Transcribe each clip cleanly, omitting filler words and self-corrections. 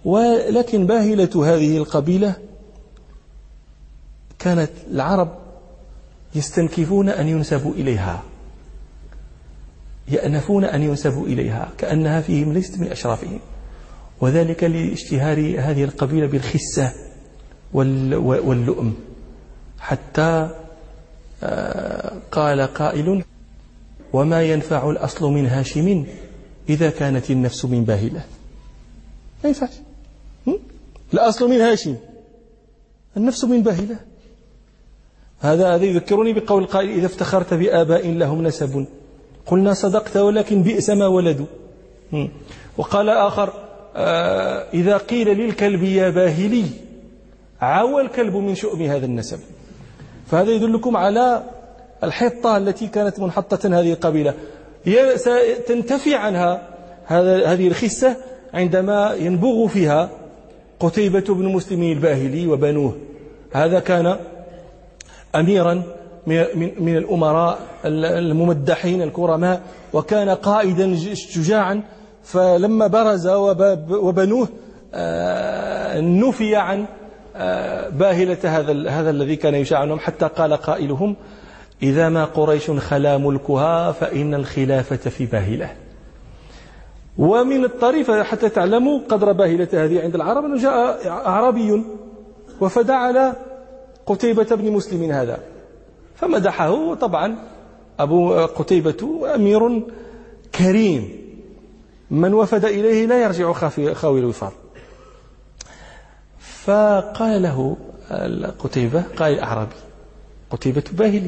ولكن باهلة هذه القبيلة كانت العرب يستنكفون أن ينسبوا إليها، يأنفون أن ينسبوا إليها كأنها فيهم ليست من أشرافهم، وذلك لاشتهار هذه القبيلة بالخسة واللؤم، حتى قال قائل: وما ينفع الأصل من هاشم إذا كانت النفس من باهلة. ما ينفعش، الأصل من هاشم، النفس من باهلة. هذا يذكرني بقول القائل: إذا افتخرت بآباء لهم نسب قلنا صدقت ولكن بئس ما ولدوا. وقال آخر: إذا قيل للكلب يا باهلي عوى الكلب من شؤم هذا النسب. فهذا يدلكم على الحطة التي كانت منحطة هذه القبيلة، تنتفي عنها هذه الخسة عندما ينبغ فيها قتيبة بن مسلم الباهلي وبنوه. هذا كان أميرا من الأمراء الممدحين الكرماء، وكان قائدا شجاعا، فلما برز وبنوه نفي عن باهلة هذا الذي كان يشاع عنهم، حتى قال قائلهم: إذا ما قريش خلا ملكها فإن الخلافة في باهلة. ومن الطريف حتى تعلموا قدر باهلة هذه عند العرب أنه جاء أعرابي وفد على قتيبة بن مسلم هذا فمدحه. طبعا أبو قتيبة أمير كريم، من وفد إليه لا يرجع خاوي الوفار. فقال له قتيبة، قال الأعرابي: قتيبة باهلي.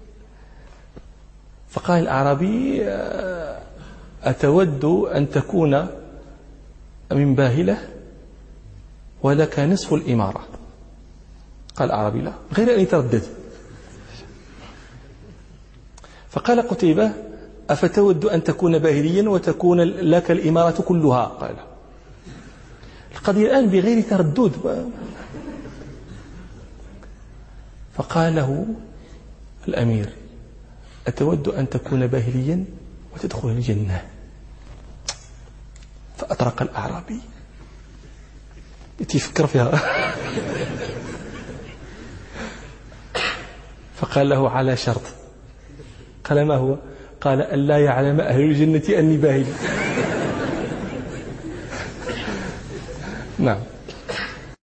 فقال الأعرابي: أتود أن تكون من باهلة ولك نصف الإمارة؟ قال الأعرابي: لا، غير أن يتردد. فقال قتيبة: أفتود أن تكون باهليا وتكون لك الإمارة كلها؟ قال: القضية الآن بغير تردد. فقال له الأمير: أتود أن تكون باهليا وتدخل الجنة؟ فأطرق الأعرابي يفكر فيها. فقال له: على شرط. قال: ما هو؟ قال: أن لا يعلم أهل الجنة أني باهلي.